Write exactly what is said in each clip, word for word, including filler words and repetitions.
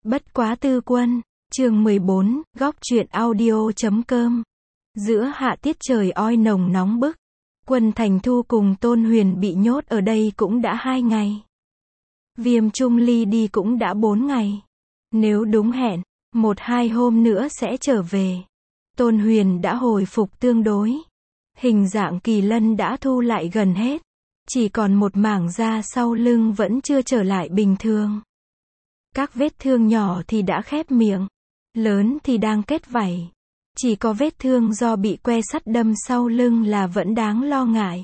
Bất quá tư quân, chương mười bốn, góc truyện audio chấm com. Giữa hạ tiết trời oi nồng nóng bức, Quân Thành Thu cùng Tôn Huyền bị nhốt ở đây cũng đã hai ngày. Viêm Trung Ly đi cũng đã bốn ngày. Nếu đúng hẹn, một hai hôm nữa sẽ trở về. Tôn Huyền đã hồi phục tương đối. Hình dạng kỳ lân đã thu lại gần hết. Chỉ còn một mảng da sau lưng vẫn chưa trở lại bình thường. Các vết thương nhỏ thì đã khép miệng, lớn thì đang kết vảy. Chỉ có vết thương do bị que sắt đâm sau lưng là vẫn đáng lo ngại.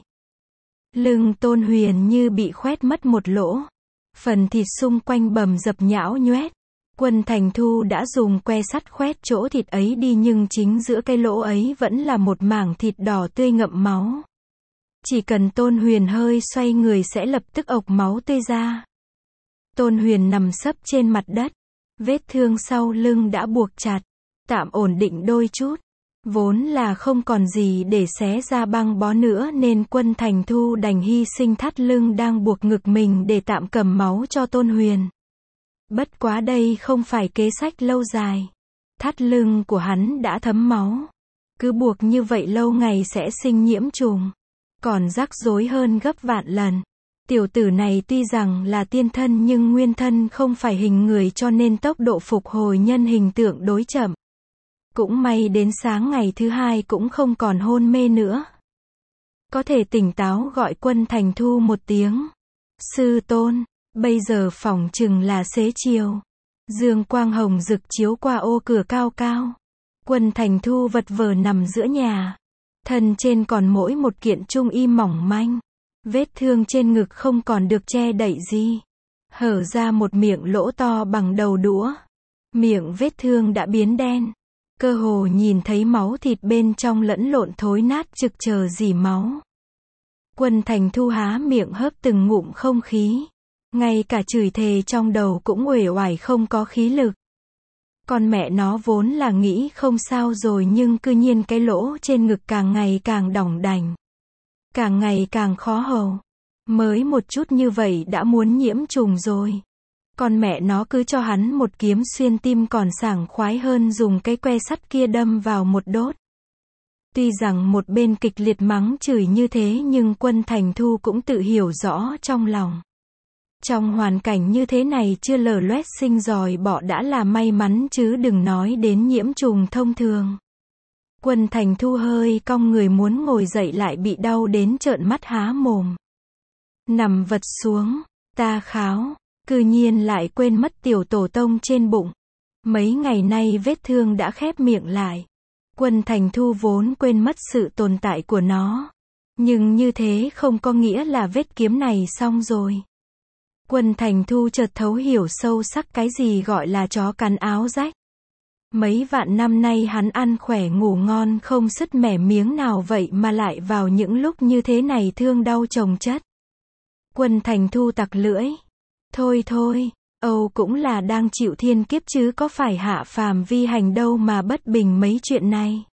Lưng Tôn Huyền như bị khoét mất một lỗ. Phần thịt xung quanh bầm dập nhão nhoét. Quân Thành Thu đã dùng que sắt khoét chỗ thịt ấy đi nhưng chính giữa cái lỗ ấy vẫn là một mảng thịt đỏ tươi ngậm máu. Chỉ cần Tôn Huyền hơi xoay người sẽ lập tức ộc máu tươi ra. Tôn Huyền nằm sấp trên mặt đất. Vết thương sau lưng đã buộc chặt, tạm ổn định đôi chút. Vốn là không còn gì để xé ra băng bó nữa nên Quân Thành Thu đành hy sinh thắt lưng đang buộc ngực mình để tạm cầm máu cho Tôn Huyền. Bất quá đây không phải kế sách lâu dài. Thắt lưng của hắn đã thấm máu. Cứ buộc như vậy lâu ngày sẽ sinh nhiễm trùng. Còn rắc rối hơn gấp vạn lần. Tiểu tử này tuy rằng là tiên thân nhưng nguyên thân không phải hình người cho nên tốc độ phục hồi nhân hình tượng đối chậm. Cũng may đến sáng ngày thứ hai cũng không còn hôn mê nữa. Có thể tỉnh táo gọi Quân Thành Thu một tiếng. Sư tôn, bây giờ phỏng chừng là xế chiều. Dương quang hồng rực chiếu qua ô cửa cao cao. Quân Thành Thu vật vờ nằm giữa nhà. Thân trên còn mỗi một kiện trung y mỏng manh. Vết thương trên ngực không còn được che đậy gì. Hở ra một miệng lỗ to bằng đầu đũa. Miệng vết thương đã biến đen. Cơ hồ nhìn thấy máu thịt bên trong lẫn lộn thối nát trực chờ dỉ máu. Quân Thành Thu há miệng hớp từng ngụm không khí. Ngay cả chửi thề trong đầu cũng uể oải không có khí lực. Con mẹ nó vốn là nghĩ không sao rồi nhưng cư nhiên cái lỗ trên ngực càng ngày càng đỏng đành. Càng ngày càng khó hầu. Mới một chút như vậy đã muốn nhiễm trùng rồi. Con mẹ nó cứ cho hắn một kiếm xuyên tim còn sảng khoái hơn dùng cái que sắt kia đâm vào một đốt. Tuy rằng một bên kịch liệt mắng chửi như thế nhưng Quân Thành Thu cũng tự hiểu rõ trong lòng. Trong hoàn cảnh như thế này chưa lở loét sinh giòi bọ đã là may mắn chứ đừng nói đến nhiễm trùng thông thường. Quân Thành Thu hơi cong người muốn ngồi dậy lại bị đau đến trợn mắt há mồm. Nằm vật xuống, ta kháo, cư nhiên lại quên mất tiểu tổ tông trên bụng. Mấy ngày nay vết thương đã khép miệng lại. Quân Thành Thu vốn quên mất sự tồn tại của nó. Nhưng như thế không có nghĩa là vết kiếm này xong rồi. Quân Thành Thu chợt thấu hiểu sâu sắc cái gì gọi là chó cắn áo rách. Mấy vạn năm nay hắn ăn khỏe ngủ ngon không sứt mẻ miếng nào vậy mà lại vào những lúc như thế này thương đau chồng chất. Quân Thành Thu tặc lưỡi. Thôi thôi, Âu cũng là đang chịu thiên kiếp chứ có phải hạ phàm vi hành đâu mà bất bình mấy chuyện này.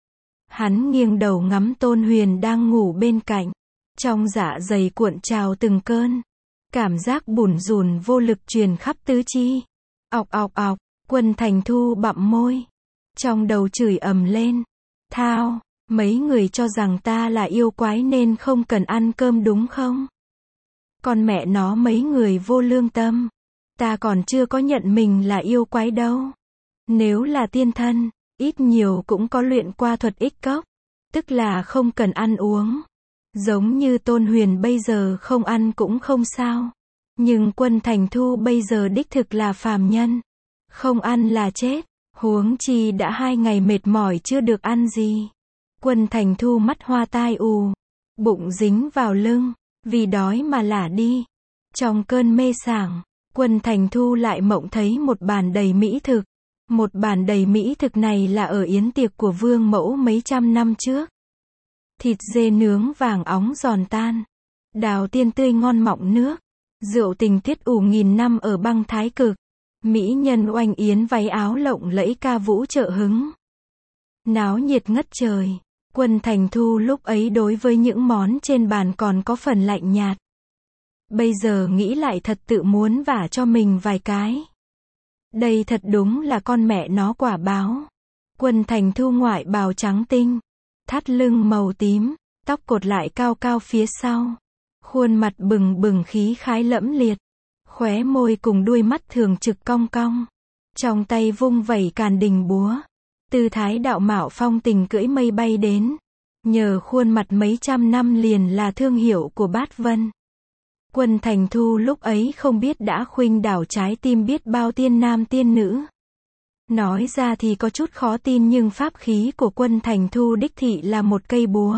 Hắn nghiêng đầu ngắm Tôn Huyền đang ngủ bên cạnh. Trong dạ dày cuộn trào từng cơn. Cảm giác bủn rủn vô lực truyền khắp tứ chi. Ọc ọc ọc, Quân Thành Thu bặm môi. Trong đầu chửi ầm lên. Thao, mấy người cho rằng ta là yêu quái nên không cần ăn cơm đúng không? Còn mẹ nó mấy người vô lương tâm. Ta còn chưa có nhận mình là yêu quái đâu. Nếu là tiên thân, ít nhiều cũng có luyện qua thuật ích cốc. Tức là không cần ăn uống. Giống như Tôn Huyền bây giờ không ăn cũng không sao. Nhưng Quân Thành Thu bây giờ đích thực là phàm nhân. Không ăn là chết. Huống chi đã hai ngày mệt mỏi chưa được ăn gì. Quân Thành Thu mắt hoa tai ù. Bụng dính vào lưng. Vì đói mà lả đi. Trong cơn mê sảng, Quân Thành Thu lại mộng thấy một bàn đầy mỹ thực. Một bàn đầy mỹ thực này là ở yến tiệc của Vương Mẫu mấy trăm năm trước. Thịt dê nướng vàng óng giòn tan. Đào tiên tươi ngon mọng nước. Rượu tình tiết ủ nghìn năm ở băng thái cực. Mỹ nhân oanh yến váy áo lộng lẫy ca vũ trợ hứng. Náo nhiệt ngất trời. Quân Thành Thu lúc ấy đối với những món trên bàn còn có phần lạnh nhạt. Bây giờ nghĩ lại thật tự muốn vả cho mình vài cái. Đây thật đúng là con mẹ nó quả báo. Quân Thành Thu ngoại bào trắng tinh, thắt lưng màu tím, tóc cột lại cao cao phía sau. Khuôn mặt bừng bừng khí khái lẫm liệt, khóe môi cùng đuôi mắt thường trực cong cong. Trong tay vung vẩy càn đình búa, tư thái đạo mạo phong tình cưỡi mây bay đến. Nhờ khuôn mặt mấy trăm năm liền là thương hiệu của Bát Vân. Quân Thành Thu lúc ấy không biết đã khuynh đảo trái tim biết bao tiên nam tiên nữ. Nói ra thì có chút khó tin nhưng pháp khí của Quân Thành Thu đích thị là một cây búa.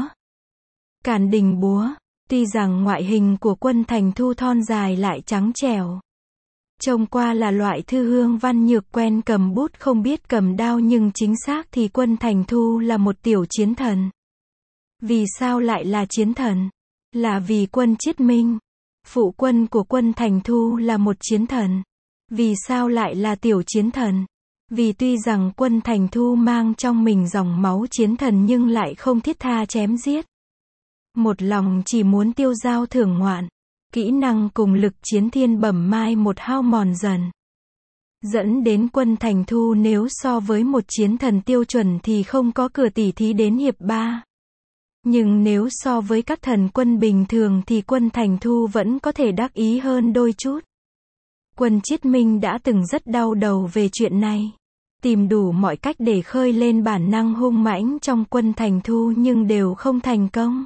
Càn đình búa, tuy rằng ngoại hình của Quân Thành Thu thon dài lại trắng trẻo. Trông qua là loại thư hương văn nhược quen cầm bút không biết cầm đao nhưng chính xác thì Quân Thành Thu là một tiểu chiến thần. Vì sao lại là chiến thần? Là vì Quân Chiết Minh, phụ quân của Quân Thành Thu là một chiến thần. Vì sao lại là tiểu chiến thần? Vì tuy rằng Quân Thành Thu mang trong mình dòng máu chiến thần nhưng lại không thiết tha chém giết. Một lòng chỉ muốn tiêu dao thưởng ngoạn. Kỹ năng cùng lực chiến thiên bẩm mai một hao mòn dần. Dẫn đến Quân Thành Thu nếu so với một chiến thần tiêu chuẩn thì không có cửa tỉ thí đến hiệp ba. Nhưng nếu so với các thần quân bình thường thì Quân Thành Thu vẫn có thể đắc ý hơn đôi chút. Quân Chiết Minh đã từng rất đau đầu về chuyện này. Tìm đủ mọi cách để khơi lên bản năng hung mãnh trong Quân Thành Thu nhưng đều không thành công.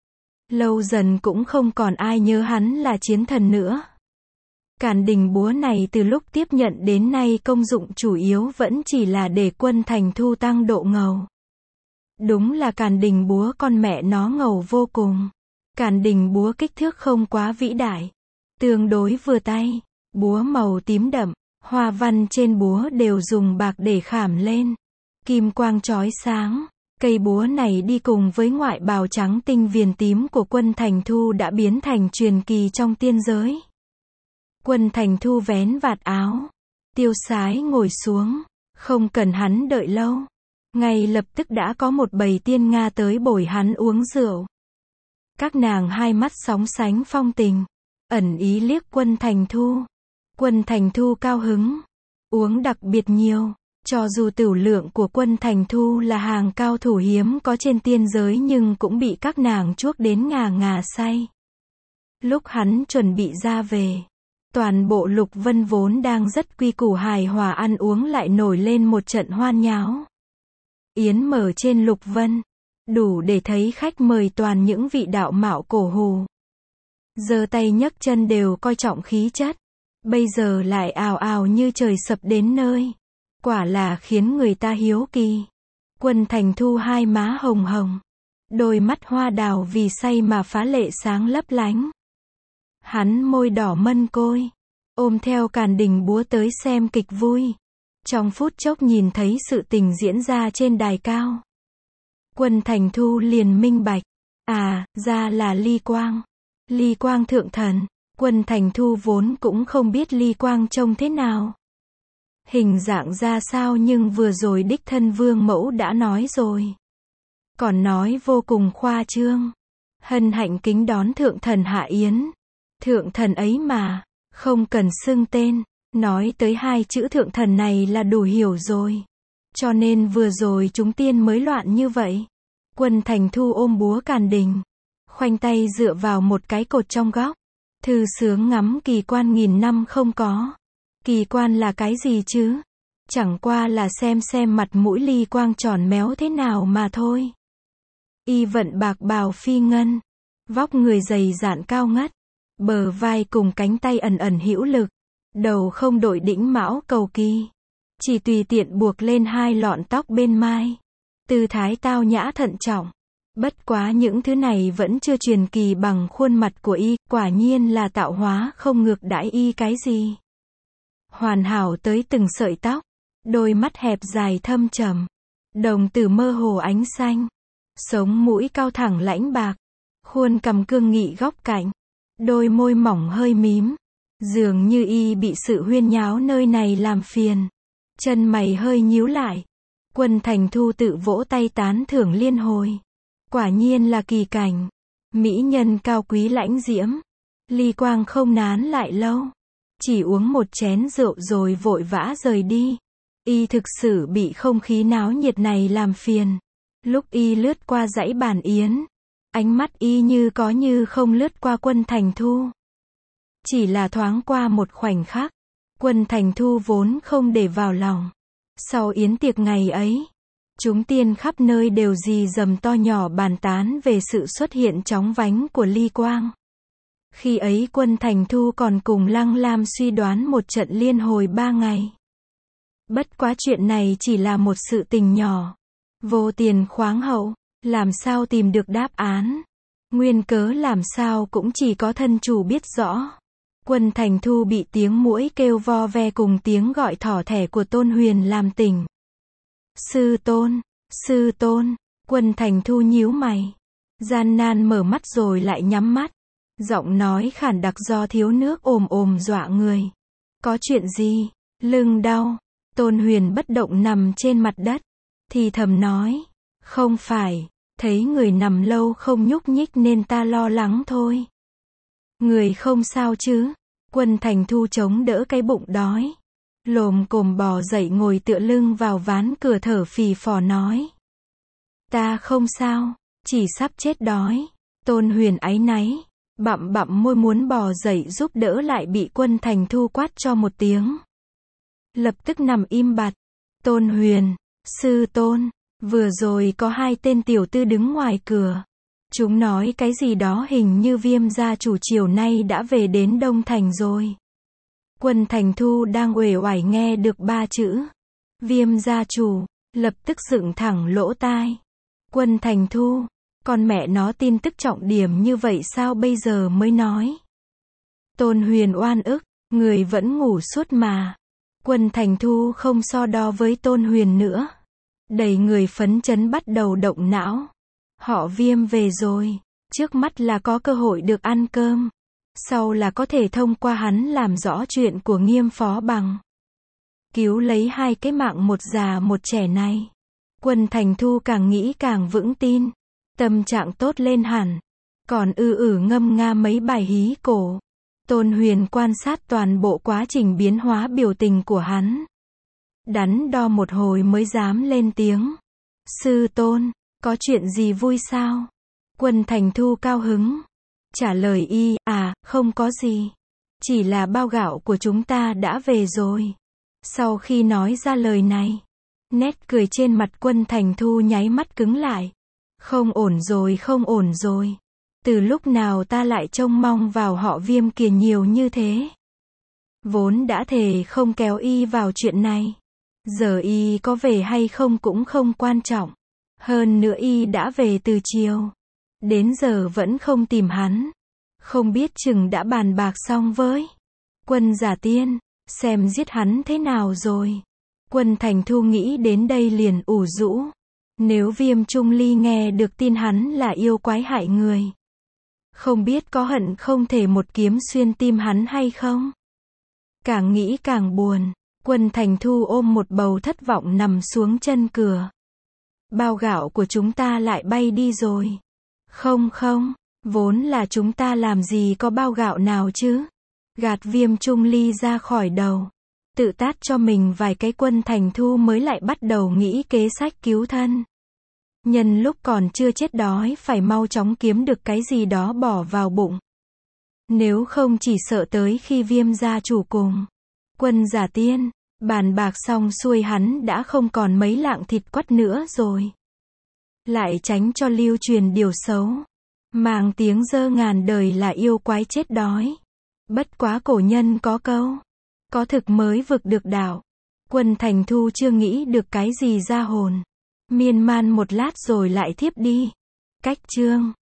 Lâu dần cũng không còn ai nhớ hắn là chiến thần nữa. Càn đình búa này từ lúc tiếp nhận đến nay công dụng chủ yếu vẫn chỉ là để Quân Thành Thu tăng độ ngầu. Đúng là càn đình búa con mẹ nó ngầu vô cùng. Càn đình búa kích thước không quá vĩ đại, tương đối vừa tay, búa màu tím đậm, hoa văn trên búa đều dùng bạc để khảm lên, kim quang chói sáng. Cây búa này đi cùng với ngoại bào trắng tinh viền tím của Quân Thành Thu đã biến thành truyền kỳ trong tiên giới. Quân Thành Thu vén vạt áo, tiêu sái ngồi xuống, không cần hắn đợi lâu. Ngay lập tức đã có một bầy tiên Nga tới bồi hắn uống rượu. Các nàng hai mắt sóng sánh phong tình, ẩn ý liếc Quân Thành Thu. Quân Thành Thu cao hứng, uống đặc biệt nhiều. Cho dù tửu lượng của Quân Thành Thu là hàng cao thủ hiếm có trên tiên giới nhưng cũng bị các nàng chuốc đến ngà ngà say. Lúc hắn chuẩn bị ra về, toàn bộ Lục Vân vốn đang rất quy củ hài hòa ăn uống lại nổi lên một trận hoan nháo. Yến mở trên Lục Vân, đủ để thấy khách mời toàn những vị đạo mạo cổ hù. Giơ tay nhấc chân đều coi trọng khí chất, bây giờ lại ào ào như trời sập đến nơi. Quả là khiến người ta hiếu kỳ. Quân Thành Thu hai má hồng hồng, đôi mắt hoa đào vì say mà phá lệ sáng lấp lánh. Hắn môi đỏ mân côi, ôm theo càn đình búa tới xem kịch vui. Trong phút chốc nhìn thấy sự tình diễn ra trên đài cao. Quân Thành Thu liền minh bạch. À, ra là Ly Quang. Ly Quang thượng thần. Quân Thành Thu vốn cũng không biết Ly Quang trông thế nào. Hình dạng ra sao nhưng vừa rồi đích thân vương mẫu đã nói rồi. Còn nói vô cùng khoa trương. Hân hạnh kính đón thượng thần hạ yến. Thượng thần ấy mà, không cần xưng tên. Nói tới hai chữ thượng thần này là đủ hiểu rồi. Cho nên vừa rồi chúng tiên mới loạn như vậy. Quân Thành Thu ôm búa càn đình, khoanh tay dựa vào một cái cột trong góc. Thư sướng ngắm kỳ quan nghìn năm không có. Kỳ quan là cái gì chứ? Chẳng qua là xem xem mặt mũi Ly Quang tròn méo thế nào mà thôi. Y vận bạc bào phi ngân, vóc người dày dạn cao ngất, bờ vai cùng cánh tay ẩn ẩn hữu lực, đầu không đội đĩnh mão cầu kỳ, chỉ tùy tiện buộc lên hai lọn tóc bên mai, tư thái tao nhã thận trọng. Bất quá những thứ này vẫn chưa truyền kỳ bằng khuôn mặt của y, quả nhiên là tạo hóa không ngược đãi y cái gì. Hoàn hảo tới từng sợi tóc, đôi mắt hẹp dài thâm trầm, đồng tử mơ hồ ánh xanh, sống mũi cao thẳng lãnh bạc, khuôn cằm cương nghị góc cạnh, đôi môi mỏng hơi mím, dường như y bị sự huyên nháo nơi này làm phiền. Chân mày hơi nhíu lại, Quân Thành Thu tự vỗ tay tán thưởng liên hồi. Quả nhiên là kỳ cảnh, mỹ nhân cao quý lãnh diễm. Ly Quang không nán lại lâu, chỉ uống một chén rượu rồi vội vã rời đi. Y thực sự bị không khí náo nhiệt này làm phiền. Lúc y lướt qua dãy bàn yến, ánh mắt y như có như không lướt qua Quân Thành Thu. Chỉ là thoáng qua một khoảnh khắc, Quân Thành Thu vốn không để vào lòng. Sau yến tiệc ngày ấy, chúng tiên khắp nơi đều rì rầm to nhỏ bàn tán về sự xuất hiện chóng vánh của Ly Quang. Khi ấy Quân Thành Thu còn cùng Lăng Lam suy đoán một trận liên hồi ba ngày. Bất quá chuyện này chỉ là một sự tình nhỏ, vô tiền khoáng hậu, làm sao tìm được đáp án. Nguyên cớ làm sao cũng chỉ có thân chủ biết rõ. Quân Thành Thu bị tiếng muỗi kêu vo ve cùng tiếng gọi thỏ thẻ của Tôn Huyền làm tỉnh. Sư tôn, sư tôn, Quân Thành Thu nhíu mày, gian nan mở mắt rồi lại nhắm mắt. Giọng nói khản đặc do thiếu nước ồm ồm dọa người. Có chuyện gì? Lưng đau. Tôn Huyền bất động nằm trên mặt đất, thì thầm nói, không phải, thấy người nằm lâu không nhúc nhích nên ta lo lắng thôi. Người không sao chứ? Quân Thành Thu chống đỡ cái bụng đói, lồm cồm bò dậy ngồi tựa lưng vào ván cửa thở phì phò nói. Ta không sao, chỉ sắp chết đói. Tôn Huyền áy náy, bặm bặm môi muốn bò dậy giúp đỡ lại bị Quân Thành Thu quát cho một tiếng. Lập tức nằm im bặt. Tôn Huyền, sư tôn, vừa rồi có hai tên tiểu tư đứng ngoài cửa. Chúng nói cái gì đó hình như Viêm gia chủ chiều nay đã về đến Đông Thành rồi. Quân Thành Thu đang uể oải nghe được ba chữ Viêm gia chủ, lập tức dựng thẳng lỗ tai. Quân Thành Thu, con mẹ nó tin tức trọng điểm như vậy sao bây giờ mới nói. Tôn Huyền oan ức, người vẫn ngủ suốt mà. Quân Thành Thu không so đo với Tôn Huyền nữa. Đầy người phấn chấn bắt đầu động não. Họ Viêm về rồi. Trước mắt là có cơ hội được ăn cơm. Sau là có thể thông qua hắn làm rõ chuyện của Nghiêm Phó Bằng. Cứu lấy hai cái mạng một già một trẻ này. Quân Thành Thu càng nghĩ càng vững tin. Tâm trạng tốt lên hẳn. Còn ư ử ngâm nga mấy bài hí cổ. Tôn Huyền quan sát toàn bộ quá trình biến hóa biểu tình của hắn. Đắn đo một hồi mới dám lên tiếng. Sư tôn, có chuyện gì vui sao? Quân Thành Thu cao hứng. Trả lời y, à, không có gì. Chỉ là bao gạo của chúng ta đã về rồi. Sau khi nói ra lời này, nét cười trên mặt Quân Thành Thu nháy mắt cứng lại. Không ổn rồi, không ổn rồi. Từ lúc nào ta lại trông mong vào họ Viêm kia nhiều như thế? Vốn đã thề không kéo y vào chuyện này. Giờ y có về hay không cũng không quan trọng. Hơn nữa y đã về từ chiều. Đến giờ vẫn không tìm hắn. Không biết chừng đã bàn bạc xong với Quân Giả Tiên, xem giết hắn thế nào rồi. Quân Thành Thu nghĩ đến đây liền ủ rũ. Nếu Viêm Trung Ly nghe được tin hắn là yêu quái hại người, không biết có hận không thể một kiếm xuyên tim hắn hay không? Càng nghĩ càng buồn. Quân Thành Thu ôm một bầu thất vọng nằm xuống chân cửa. Bao gạo của chúng ta lại bay đi rồi. Không không, vốn là chúng ta làm gì có bao gạo nào chứ. Gạt Viêm Trung Ly ra khỏi đầu. Tự tát cho mình vài cái. Quân Thành Thu mới lại bắt đầu nghĩ kế sách cứu thân. Nhân lúc còn chưa chết đói phải mau chóng kiếm được cái gì đó bỏ vào bụng. Nếu không chỉ sợ tới khi Viêm gia chủ cùng Quân Giả Tiên bàn bạc xong xuôi hắn đã không còn mấy lạng thịt quắt nữa rồi. Lại tránh cho lưu truyền điều xấu, mang tiếng dơ ngàn đời là yêu quái chết đói. Bất quá cổ nhân có câu, có thực mới vực được đạo. Quân Thành Thu chưa nghĩ được cái gì ra hồn. Miên man một lát rồi lại thiếp đi. Cách chương